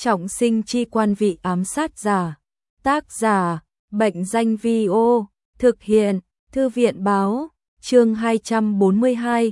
Trọng sinh chi quan vị ám sát giả. Tác giả, Bệnh danh Vi-ô, thực hiện, Thư viện báo, chương 242,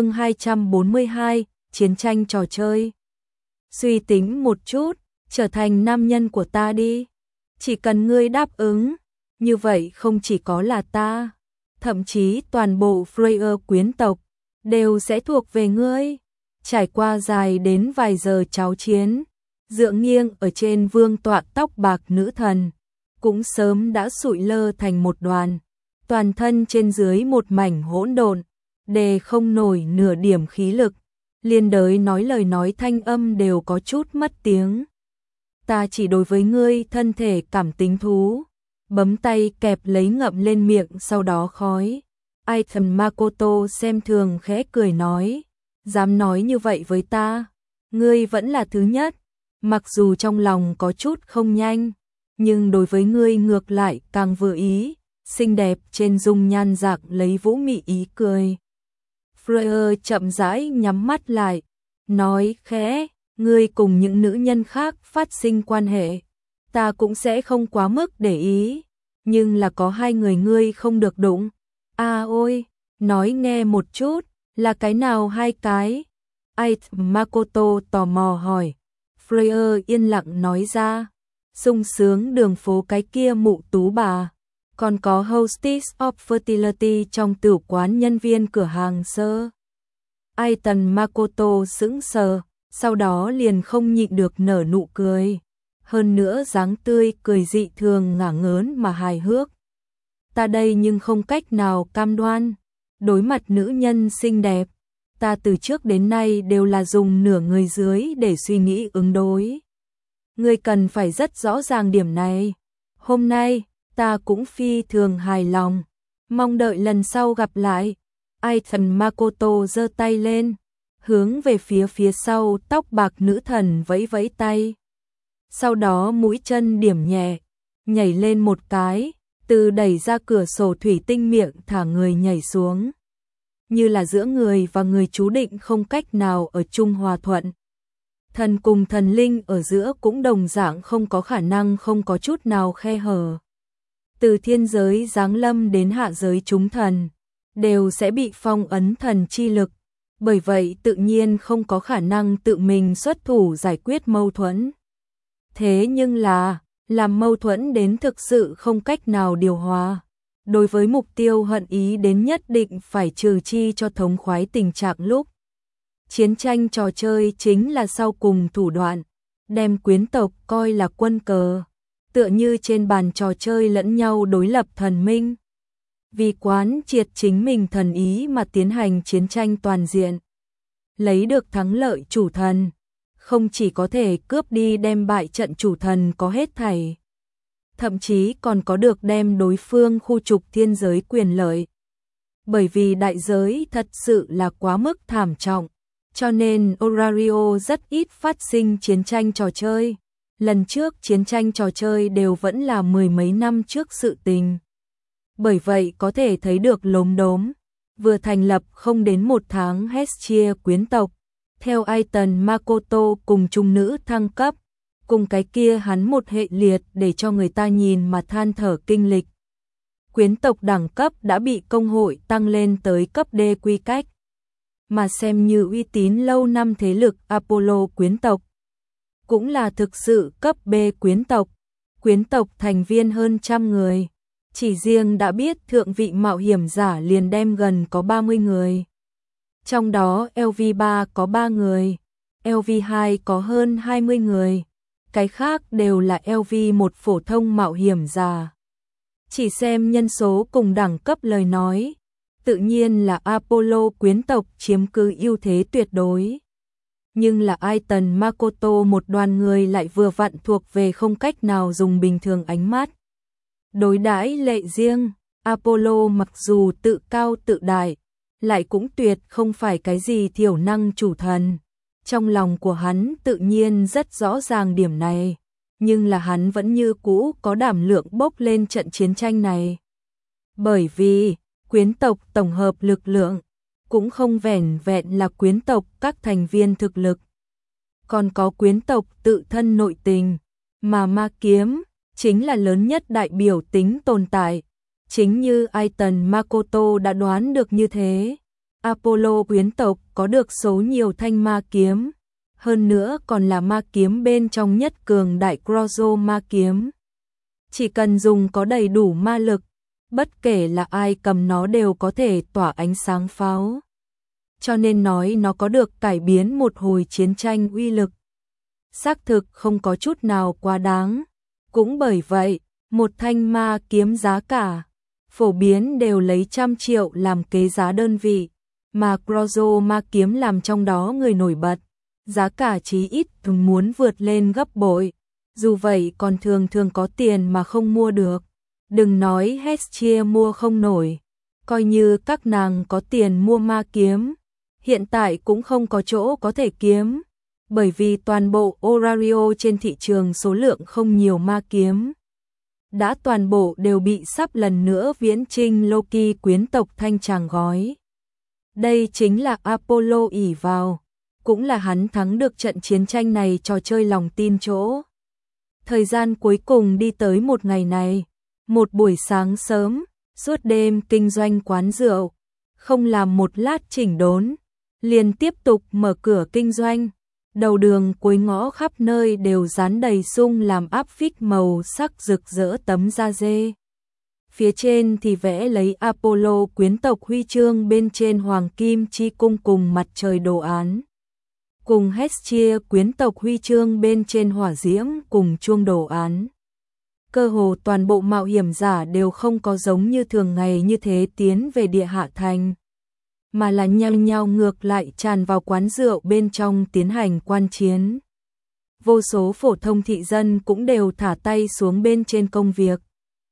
chiến tranh trò chơi. Suy tính một chút, trở thành nam nhân của ta đi. Chỉ cần ngươi đáp ứng, như vậy không chỉ có là ta, thậm chí toàn bộ Freyr quyến tộc đều sẽ thuộc về ngươi. Trải qua dài đến vài giờ cháo chiến, dựa nghiêng ở trên vương tọa tóc bạc nữ thần, cũng sớm đã sụi lơ thành một đoàn, toàn thân trên dưới một mảnh hỗn độn, đề không nổi nửa điểm khí lực, liên đới nói lời nói thanh âm đều có chút mất tiếng. Ta chỉ đối với ngươi thân thể cảm tính thú, bấm tay kẹp lấy ngậm lên miệng sau đó khói. Aiton Makoto xem thường khẽ cười nói, dám nói như vậy với ta, ngươi vẫn là thứ nhất, mặc dù trong lòng có chút không nhanh, nhưng đối với ngươi ngược lại càng vừa ý, xinh đẹp trên dung nhan dạng lấy vũ mị ý cười. Freyr chậm rãi nhắm mắt lại, nói khẽ, ngươi cùng những nữ nhân khác phát sinh quan hệ, ta cũng sẽ không quá mức để ý, nhưng là có hai người ngươi không được đụng. À ôi, nói nghe một chút, là cái nào hai cái? Aiton Makoto tò mò hỏi. Freyr yên lặng nói ra, sung sướng đường phố cái kia mụ tú bà, còn có Hostess of Fertility trong tử quán nhân viên cửa hàng sơ. Aiton Makoto sững sờ, sau đó liền không nhịn được nở nụ cười, hơn nữa dáng tươi cười dị thường ngả ngớn mà hài hước. Ta đây nhưng không cách nào cam đoan, đối mặt nữ nhân xinh đẹp, ta từ trước đến nay đều là dùng nửa người dưới để suy nghĩ ứng đối. Ngươi cần phải rất rõ ràng điểm này. Hôm nay, ta cũng phi thường hài lòng, mong đợi lần sau gặp lại. Aiton Makoto giơ tay lên, hướng về phía sau tóc bạc nữ thần vẫy vẫy tay. Sau đó mũi chân điểm nhẹ, nhảy lên một cái, từ đẩy ra cửa sổ thủy tinh miệng thả người nhảy xuống. Như là giữa người và người chú định không cách nào ở chung hòa thuận. Thần cùng thần linh ở giữa cũng đồng dạng không có khả năng không có chút nào khe hở. Từ thiên giới giáng lâm đến hạ giới chúng thần, đều sẽ bị phong ấn thần chi lực, bởi vậy tự nhiên không có khả năng tự mình xuất thủ giải quyết mâu thuẫn. Thế nhưng là, làm mâu thuẫn đến thực sự không cách nào điều hòa. Đối với mục tiêu hận ý đến nhất định phải trừ chi cho thống khoái tình trạng lúc. Chiến tranh trò chơi chính là sau cùng thủ đoạn, đem quyến tộc coi là quân cờ, tựa như trên bàn trò chơi lẫn nhau đối lập thần minh. Vì quán triệt chính mình thần ý mà tiến hành chiến tranh toàn diện. Lấy được thắng lợi chủ thần, không chỉ có thể cướp đi đem bại trận chủ thần có hết thảy, thậm chí còn có được đem đối phương khu trục thiên giới quyền lợi. Bởi vì đại giới thật sự là quá mức thảm trọng, cho nên Orario rất ít phát sinh chiến tranh trò chơi. Lần trước chiến tranh trò chơi đều vẫn là mười mấy năm trước sự tình. Bởi vậy có thể thấy được lốm đốm, vừa thành lập không đến một tháng Hestia quyến tộc, theo Aiton Makoto cùng trung nữ thăng cấp, cùng cái kia hắn một hệ liệt để cho người ta nhìn mà than thở kinh lịch. Quyến tộc đẳng cấp đã bị công hội tăng lên tới cấp D quy cách, mà xem như uy tín lâu năm thế lực Apollo quyến tộc, cũng là thực sự cấp B quyến tộc thành viên hơn 100 người, chỉ riêng đã biết thượng vị mạo hiểm giả liền đem gần có 30 người. Trong đó LV3 có 3 người, LV2 có hơn 20 người, cái khác đều là LV1 phổ thông mạo hiểm giả. Chỉ xem nhân số cùng đẳng cấp lời nói, tự nhiên là Apollo quyến tộc chiếm cứ ưu thế tuyệt đối. Nhưng là Aiton Makoto một đoàn người lại vừa vặn thuộc về không cách nào dùng bình thường ánh mắt đối đãi lệ riêng. Apollo mặc dù tự cao tự đại, lại cũng tuyệt không phải cái gì thiểu năng chủ thần. Trong lòng của hắn tự nhiên rất rõ ràng điểm này, nhưng là hắn vẫn như cũ có đảm lượng bốc lên trận chiến tranh này. Bởi vì, quyến tộc tổng hợp lực lượng, cũng không vẻn vẹn là quyến tộc các thành viên thực lực. còn có quyến tộc tự thân nội tình, mà ma kiếm chính là lớn nhất đại biểu tính tồn tại. Chính như Aiton Makoto đã đoán được như thế, Apollo quyến tộc có được số nhiều thanh ma kiếm, hơn nữa còn là ma kiếm bên trong nhất cường đại Grozo ma kiếm. Chỉ cần dùng có đầy đủ ma lực, bất kể là ai cầm nó đều có thể tỏa ánh sáng pháo. Cho nên nói nó có được cải biến một hồi chiến tranh uy lực. Xác thực không có chút nào quá đáng. Cũng bởi vậy, một thanh ma kiếm giá cả phổ biến đều lấy 100 triệu làm kế giá đơn vị, mà Grozo ma kiếm làm trong đó người nổi bật, giá cả chí ít muốn vượt lên gấp bội. Dù vậy còn thường có tiền mà không mua được. Đừng nói Hestia mua không nổi, coi như các nàng có tiền mua ma kiếm, hiện tại cũng không có chỗ có thể kiếm, bởi vì toàn bộ Orario trên thị trường số lượng không nhiều ma kiếm. Đã toàn bộ đều bị sắp lần nữa viễn chinh Loki quyến tộc thanh tràng gói. Đây chính là Apollo ỷ vào, cũng là hắn thắng được trận chiến tranh này trò chơi lòng tin chỗ. Thời gian cuối cùng đi tới một ngày này, một buổi sáng sớm, suốt đêm kinh doanh quán rượu, không làm một lát chỉnh đốn, liền tiếp tục mở cửa kinh doanh. Đầu đường cuối ngõ khắp nơi đều dán đầy sung làm áp phích màu sắc rực rỡ tấm da dê. Phía trên thì vẽ lấy Apollo quyến tộc huy chương bên trên hoàng kim chi cung cùng mặt trời đồ án, cùng Hestia quyến tộc huy chương bên trên hỏa diễm cùng chuông đồ án. Cơ hồ toàn bộ mạo hiểm giả đều không có giống như thường ngày như thế tiến về địa hạ thành, mà là nhau ngược lại tràn vào quán rượu bên trong tiến hành quan chiến. Vô số phổ thông thị dân cũng đều thả tay xuống bên trên công việc,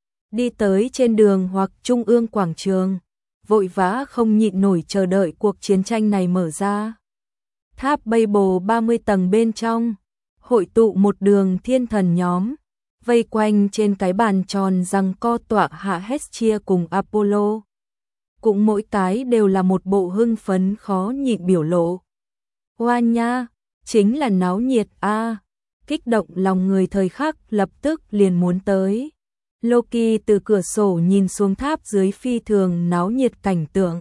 đi tới trên đường hoặc trung ương quảng trường, vội vã không nhịn nổi chờ đợi cuộc chiến tranh này mở ra. Tháp Babel 30 tầng bên trong, hội tụ một đường thiên thần nhóm, vây quanh trên cái bàn tròn giằng co tọa hạ Hestia cùng Apollo. Cũng mỗi cái đều là một bộ hưng phấn khó nhịn biểu lộ. Hoa nha, chính là náo nhiệt a, kích động lòng người thời khắc lập tức liền muốn tới. Loki từ cửa sổ nhìn xuống tháp dưới phi thường náo nhiệt cảnh tượng,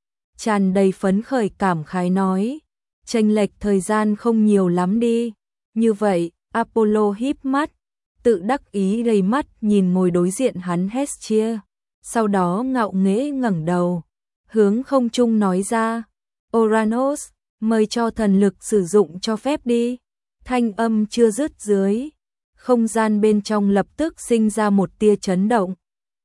tràn đầy phấn khởi cảm khái nói, chênh lệch thời gian không nhiều lắm đi. Như vậy, Apollo híp mắt, tự đắc ý đầy mắt nhìn ngồi đối diện hắn Hestia, sau đó ngạo nghễ ngẩng đầu, hướng không trung nói ra, Oranos, mời cho thần lực sử dụng cho phép đi. Thanh âm chưa dứt dưới, không gian bên trong lập tức sinh ra một tia chấn động.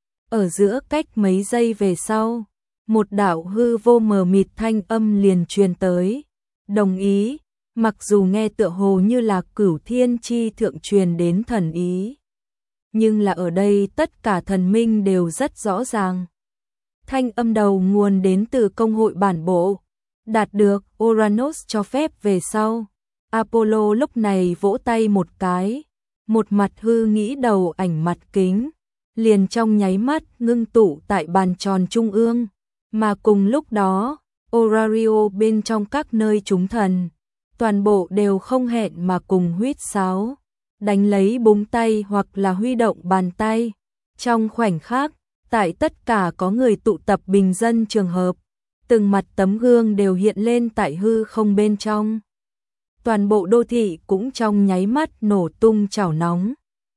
Ở giữa cách mấy giây về sau, một đạo hư vô mờ mịt thanh âm liền truyền tới, đồng ý, mặc dù nghe tựa hồ như là cửu thiên chi thượng truyền đến thần ý, nhưng là ở đây tất cả thần minh đều rất rõ ràng. Thanh âm đầu nguồn đến từ công hội bản bộ, đạt được Oranos cho phép về sau. Apollo lúc này vỗ tay một cái, một mặt hư nghĩ đầu ảnh mặt kính, liền trong nháy mắt ngưng tụ tại bàn tròn trung ương, mà cùng lúc đó, Orario bên trong các nơi chúng thần, toàn bộ đều không hẹn mà cùng huýt sáo, đánh lấy búng tay hoặc là huy động bàn tay. Trong khoảnh khắc, tại tất cả có người tụ tập bình dân trường hợp, từng mặt tấm gương đều hiện lên tại hư không bên trong. Toàn bộ đô thị cũng trong nháy mắt nổ tung chảo nóng.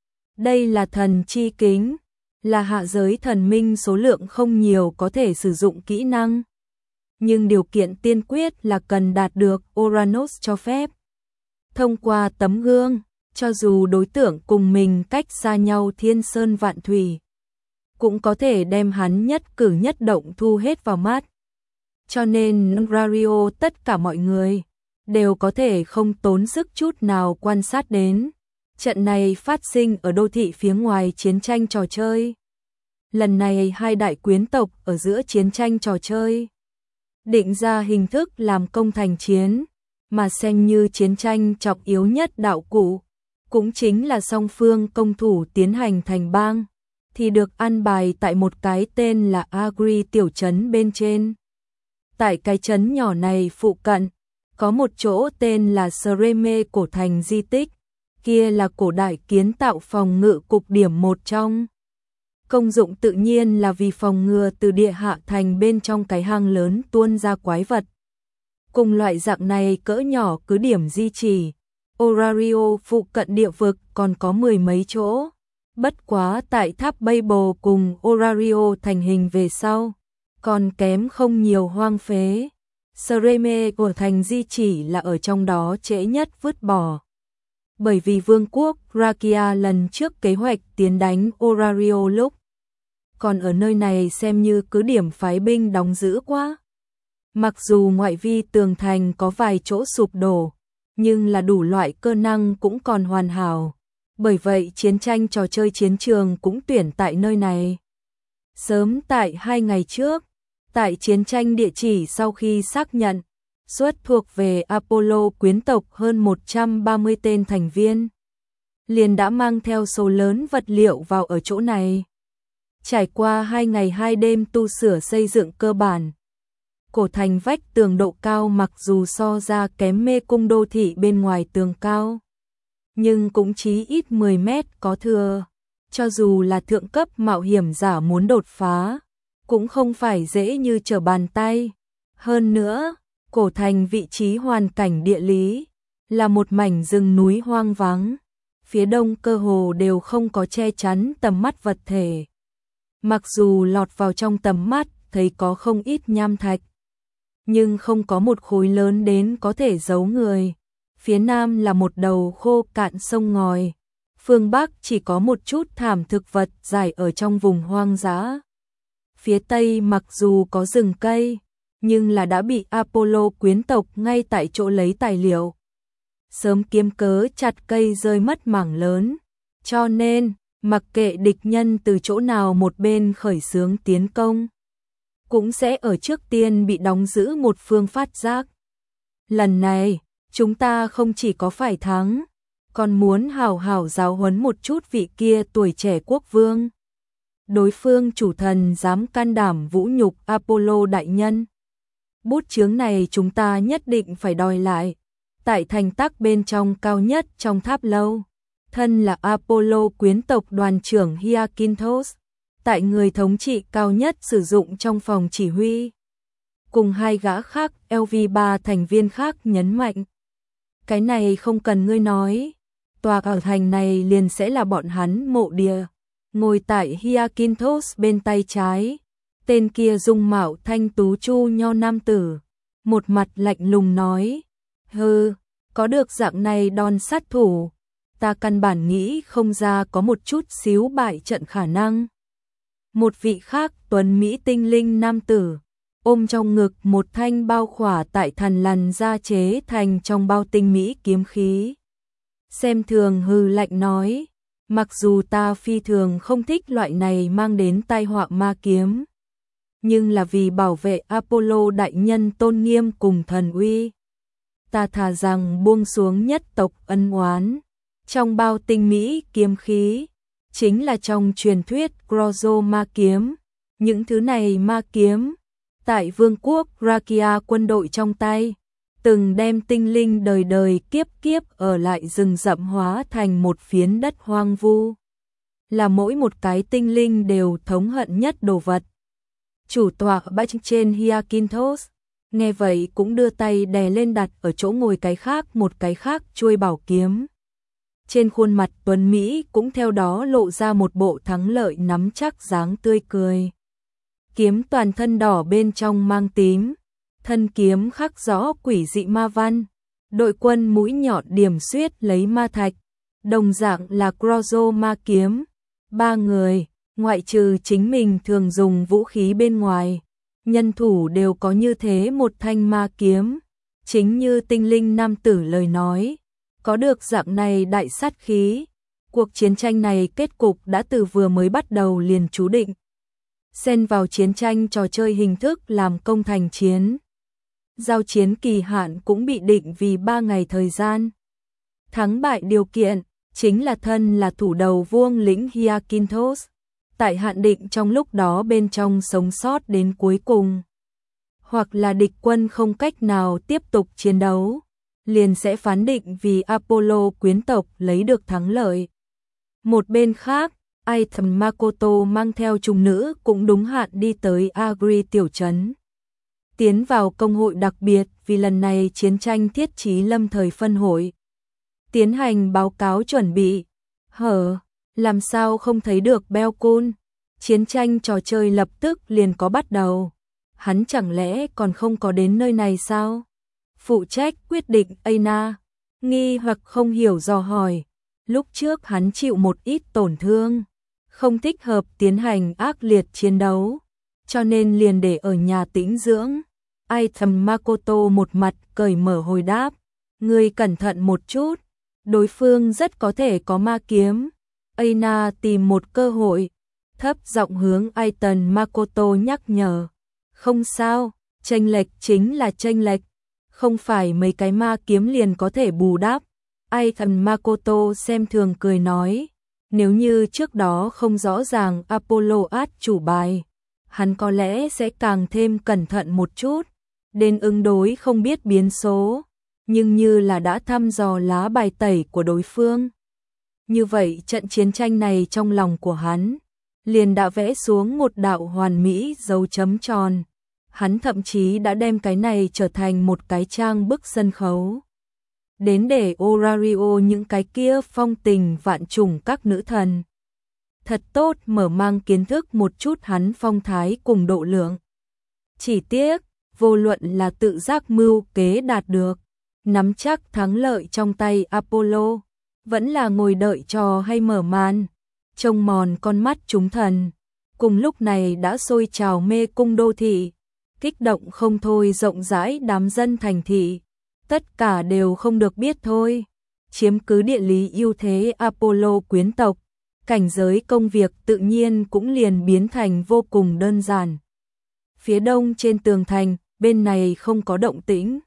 Đây là thần chi kính, là hạ giới thần minh số lượng không nhiều có thể sử dụng kỹ năng, nhưng điều kiện tiên quyết là cần đạt được Oranos cho phép. Thông qua tấm gương, cho dù đối tượng cùng mình cách xa nhau thiên sơn vạn thủy, cũng có thể đem hắn nhất cử nhất động thu hết vào mắt. Cho nên Orario tất cả mọi người đều có thể không tốn sức chút nào quan sát đến. Trận này phát sinh ở đô thị phía ngoài chiến tranh trò chơi. Lần này hai đại quyến tộc ở giữa chiến tranh trò chơi, định ra hình thức làm công thành chiến, mà xem như chiến tranh trọng yếu nhất đạo cụ, cũng chính là song phương công thủ tiến hành thành bang, thì được an bài tại một cái tên là Agri tiểu trấn bên trên. Tại cái trấn nhỏ này phụ cận, Có một chỗ tên là Sreme cổ thành di tích, kia là cổ đại kiến tạo phòng ngự cục điểm một trong. Công dụng tự nhiên là vì phòng ngừa từ địa hạ thành bên trong cái hang lớn tuôn ra quái vật. Cùng loại dạng này cỡ nhỏ cứ điểm di chỉ, Orario phụ cận địa vực còn có mười mấy chỗ. Bất quá tại tháp Babel cùng Orario thành hình về sau, còn kém không nhiều hoang phế. Sreme của thành di chỉ là ở trong đó trễ nhất vứt bỏ. Bởi vì vương quốc Rakia lần trước kế hoạch tiến đánh Orario lúc còn ở nơi này xem như cứ điểm phái binh đóng giữ quá. Mặc dù ngoại vi tường thành có vài chỗ sụp đổ, nhưng là đủ loại cơ năng cũng còn hoàn hảo. Bởi vậy chiến tranh trò chơi chiến trường cũng tuyển tại nơi này. Sớm tại 2 ngày trước, tại chiến tranh địa chỉ sau khi xác nhận, xuất thuộc về Apollo quyến tộc hơn 130 tên thành viên, liền đã mang theo số lớn vật liệu vào ở chỗ này. Trải qua 2 ngày 2 đêm tu sửa xây dựng cơ bản, cổ thành vách tường độ cao mặc dù so ra kém mê cung đô thị bên ngoài tường cao, nhưng cũng chí ít 10 mét có thừa. Cho dù là thượng cấp mạo hiểm giả muốn đột phá, cũng không phải dễ như trở bàn tay. Hơn nữa, cổ thành vị trí hoàn cảnh địa lý là một mảnh rừng núi hoang vắng, phía đông cơ hồ đều không có che chắn tầm mắt vật thể. Mặc dù lọt vào trong tầm mắt thấy có không ít nham thạch, nhưng không có một khối lớn đến có thể giấu người. Phía nam là một đầu khô cạn sông ngòi, phương bắc chỉ có một chút thảm thực vật dài ở trong vùng hoang dã. Phía tây mặc dù có rừng cây, nhưng là đã bị Apollo quyến tộc ngay tại chỗ lấy tài liệu. Sớm kiếm cớ chặt cây rơi mất mảng lớn, cho nên mặc kệ địch nhân từ chỗ nào một bên khởi xướng tiến công, cũng sẽ ở trước tiên bị đóng giữ một phương phát giác. Lần này, chúng ta không chỉ có phải thắng, còn muốn hào hào giáo huấn một chút vị kia tuổi trẻ quốc vương. Đối phương chủ thần dám can đảm vũ nhục Apollo đại nhân. Bút chướng này chúng ta nhất định phải đòi lại. Tại thành tắc bên trong cao nhất trong tháp lâu, thân là Apollo quyến tộc đoàn trưởng Hyakinthos, tại người thống trị cao nhất sử dụng trong phòng chỉ huy. Cùng 2 gã khác, LV3 thành viên khác nhấn mạnh. Cái này không cần ngươi nói, tòa ở thành này liền sẽ là bọn hắn mộ địa. Ngồi tại Hyakinthos bên tay trái, tên kia dung mạo thanh tú chu nho nam tử, một mặt lạnh lùng nói, hừ, có được dạng này đòn sát thủ, ta căn bản nghĩ không ra có một chút xíu bại trận khả năng. Một vị khác tuấn mỹ tinh linh nam tử, ôm trong ngực một thanh bao khỏa tại thằn lằn da chế thành trong bao tinh mỹ kiếm khí. Xem thường hừ lạnh nói, mặc dù ta phi thường không thích loại này mang đến tai họa ma kiếm, nhưng là vì bảo vệ Apollo đại nhân tôn nghiêm cùng thần uy, ta thà rằng buông xuống nhất tộc ân oán. Trong bao tinh mỹ kiếm khí, chính là trong truyền thuyết Grozo ma kiếm. Những thứ này ma kiếm, tại vương quốc Rakia quân đội trong tay, từng đem tinh linh đời đời kiếp kiếp ở lại rừng rậm hóa thành một phiến đất hoang vu. Là mỗi một cái tinh linh đều thống hận nhất đồ vật. Chủ tọa bách trên Hyakinthos, nghe vậy cũng đưa tay đè lên đặt ở chỗ ngồi một cái khác chuôi bảo kiếm. Trên khuôn mặt tuấn Mỹ cũng theo đó lộ ra một bộ thắng lợi nắm chắc dáng tươi cười. Kiếm toàn thân đỏ bên trong mang tím, thân kiếm khắc rõ quỷ dị ma văn, đội quân mũi nhọn điểm xuyết lấy ma thạch, đồng dạng là Grozo ma kiếm. 3 người, ngoại trừ chính mình thường dùng vũ khí bên ngoài, nhân thủ đều có như thế một thanh ma kiếm. Chính như tinh linh nam tử lời nói, có được dạng này đại sát khí, cuộc chiến tranh này kết cục đã từ vừa mới bắt đầu liền chú định. Xen vào chiến tranh trò chơi hình thức làm công thành chiến. Giao chiến kỳ hạn cũng bị định vì 3 ngày thời gian. Thắng bại điều kiện chính là thân là thủ đầu vuông lĩnh Hyakinthos, tại hạn định trong lúc đó bên trong sống sót đến cuối cùng. hoặc là địch quân không cách nào tiếp tục chiến đấu, liền sẽ phán định vì Apollo quyến tộc lấy được thắng lợi. Một bên khác, Item Makoto mang theo trùng nữ cũng đúng hạn đi tới Agri tiểu trấn. Tiến vào công hội đặc biệt vì lần này chiến tranh thiết trí lâm thời phân hội. Tiến hành báo cáo chuẩn bị. Làm sao không thấy được Belkun? Chiến tranh trò chơi lập tức liền có bắt đầu. Hắn chẳng lẽ còn không có đến nơi này sao? Phụ trách quyết định Aina, nghi hoặc không hiểu dò hỏi. Lúc trước hắn chịu một ít tổn thương, không thích hợp tiến hành ác liệt chiến đấu, cho nên liền để ở nhà tĩnh dưỡng. Item Makoto một mặt cởi mở hồi đáp, ngươi cẩn thận một chút, đối phương rất có thể có ma kiếm. Aina tìm một cơ hội, thấp giọng hướng Item Makoto nhắc nhở. Không sao, chênh lệch chính là chênh lệch, không phải mấy cái ma kiếm liền có thể bù đắp. Item Makoto xem thường cười nói, nếu như trước đó không rõ ràng Apollo át chủ bài, hắn có lẽ sẽ càng thêm cẩn thận một chút, đến ứng đối không biết biến số, nhưng như là đã thăm dò lá bài tẩy của đối phương. Như vậy trận chiến tranh này trong lòng của hắn, liền đã vẽ xuống một đạo hoàn mỹ dấu chấm tròn. Hắn thậm chí đã đem cái này trở thành một cái trang bức sân khấu. Đến để Orario những cái kia phong tình vạn trùng các nữ thần. Thật tốt mở mang kiến thức một chút hắn phong thái cùng độ lượng. Chỉ tiếc, vô luận là tự giác mưu kế đạt được, nắm chắc thắng lợi trong tay Apollo, vẫn là ngồi đợi trò hay mở màn, trông mòn con mắt chúng thần. Cùng lúc này đã sôi trào mê cung đô thị, kích động không thôi rộng rãi đám dân thành thị. Tất cả đều không được biết thôi. Chiếm cứ địa lý ưu thế Apollo quyến tộc, cảnh giới công việc tự nhiên cũng liền biến thành vô cùng đơn giản. Phía đông trên tường thành, bên này không có động tĩnh.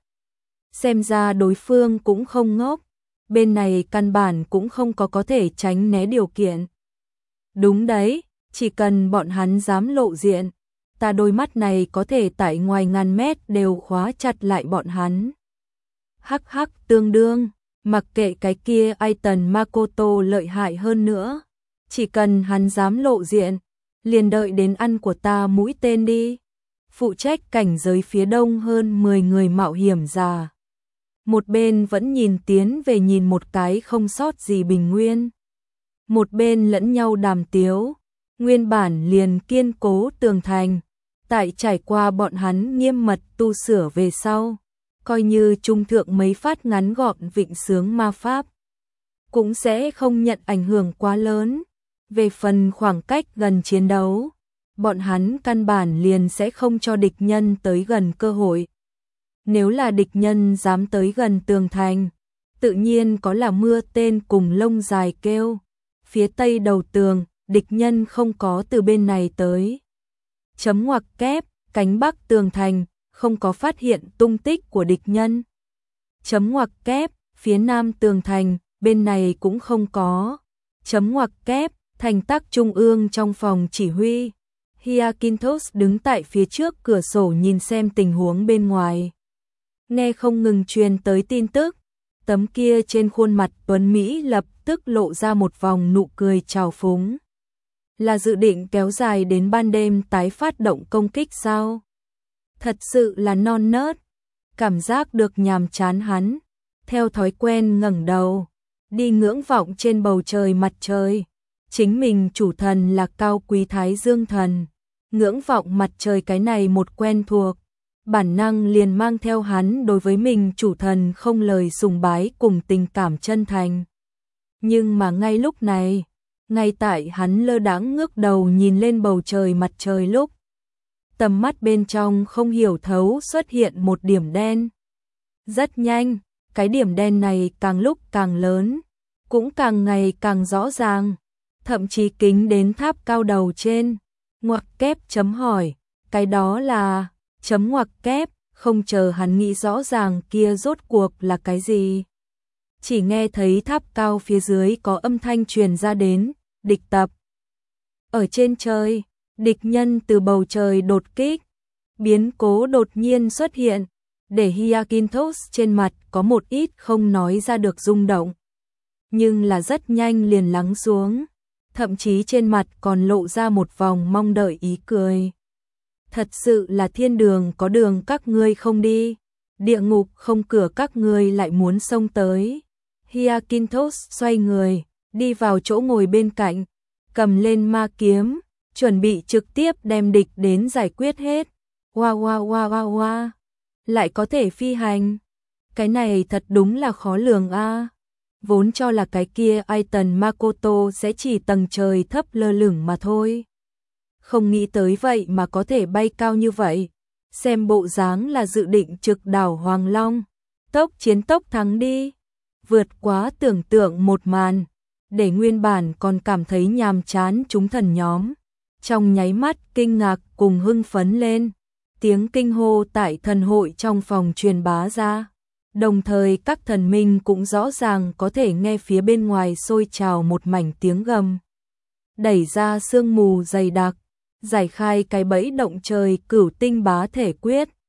Xem ra đối phương cũng không ngốc, bên này căn bản cũng không có thể tránh né điều kiện. Đúng đấy, chỉ cần bọn hắn dám lộ diện, ta đôi mắt này có thể tại ngoài ngàn mét đều khóa chặt lại bọn hắn. Hắc hắc tương đương, mặc kệ cái kia Item Makoto lợi hại hơn nữa, chỉ cần hắn dám lộ diện, liền đợi đến ăn của ta mũi tên đi. Phụ trách cảnh giới phía đông hơn 10 người mạo hiểm già. Một bên vẫn nhìn tiến về nhìn một cái không sót gì bình nguyên. Một bên lẫn nhau đàm tiếu, nguyên bản liền kiên cố tường thành, tại trải qua bọn hắn nghiêm mật tu sửa về sau, coi như trung thượng mấy phát ngắn gọn vịnh sướng ma pháp, cũng sẽ không nhận ảnh hưởng quá lớn. Về phần khoảng cách gần chiến đấu, bọn hắn căn bản liền sẽ không cho địch nhân tới gần cơ hội. Nếu là địch nhân dám tới gần tường thành, tự nhiên có là mưa tên cùng lông dài kêu. Phía tây đầu tường, địch nhân không có từ bên này tới. Chấm ngoặc kép, cánh bắc tường thành, không có phát hiện tung tích của địch nhân. Chấm ngoặc kép, phía nam tường thành, bên này cũng không có. Chấm ngoặc kép, thành tắc trung ương trong phòng chỉ huy. Hyakinthos đứng tại phía trước cửa sổ nhìn xem tình huống bên ngoài. Nghe không ngừng truyền tới tin tức, tấm kia trên khuôn mặt tuấn Mỹ lập tức lộ ra một vòng nụ cười trào phúng. Là dự định kéo dài đến ban đêm tái phát động công kích sao? Thật sự là non nớt, cảm giác được nhàm chán hắn, theo thói quen ngẩng đầu, đi ngưỡng vọng trên bầu trời mặt trời. Chính mình chủ thần là cao quý Thái Dương thần, ngưỡng vọng mặt trời cái này một quen thuộc, bản năng liền mang theo hắn đối với mình chủ thần không lời sùng bái cùng tình cảm chân thành. Nhưng mà ngay lúc này, ngay tại hắn lơ đãng ngước đầu nhìn lên bầu trời mặt trời lúc, tầm mắt bên trong không hiểu thấu xuất hiện một điểm đen. Rất nhanh, cái điểm đen này càng lúc càng lớn, cũng càng ngày càng rõ ràng, thậm chí kính đến tháp cao đầu trên. Ngoặc kép chấm hỏi, cái đó là chấm ngoặc kép, không chờ hắn nghĩ rõ ràng kia rốt cuộc là cái gì. Chỉ nghe thấy tháp cao phía dưới có âm thanh truyền ra đến, địch tập. Ở trên trời, địch nhân từ bầu trời đột kích. Biến cố đột nhiên xuất hiện, để Hyakinthos trên mặt có một ít không nói ra được rung động. Nhưng là rất nhanh liền lắng xuống, thậm chí trên mặt còn lộ ra một vòng mong đợi ý cười. Thật sự là thiên đường có đường các ngươi không đi, địa ngục không cửa các ngươi lại muốn xông tới. Hyakinthos xoay người, đi vào chỗ ngồi bên cạnh, cầm lên ma kiếm, chuẩn bị trực tiếp đem địch đến giải quyết hết. Wow wow wow wow wow, lại có thể phi hành. Cái này thật đúng là khó lường a. Vốn cho là cái kia Aiton Makoto sẽ chỉ tầng trời thấp lơ lửng mà thôi. Không nghĩ tới vậy mà có thể bay cao như vậy. Xem bộ dáng là dự định trực đảo Hoàng Long. Tốc chiến tốc thắng đi. Vượt quá tưởng tượng một màn, để nguyên bản còn cảm thấy nhàm chán chúng thần nhóm. Trong nháy mắt kinh ngạc cùng hưng phấn lên. Tiếng kinh hô tại thần hội trong phòng truyền bá ra. Đồng thời các thần minh cũng rõ ràng có thể nghe phía bên ngoài sôi trào một mảnh tiếng gầm. Đẩy ra sương mù dày đặc, giải khai cái bẫy động trời cửu tinh bá thể quyết.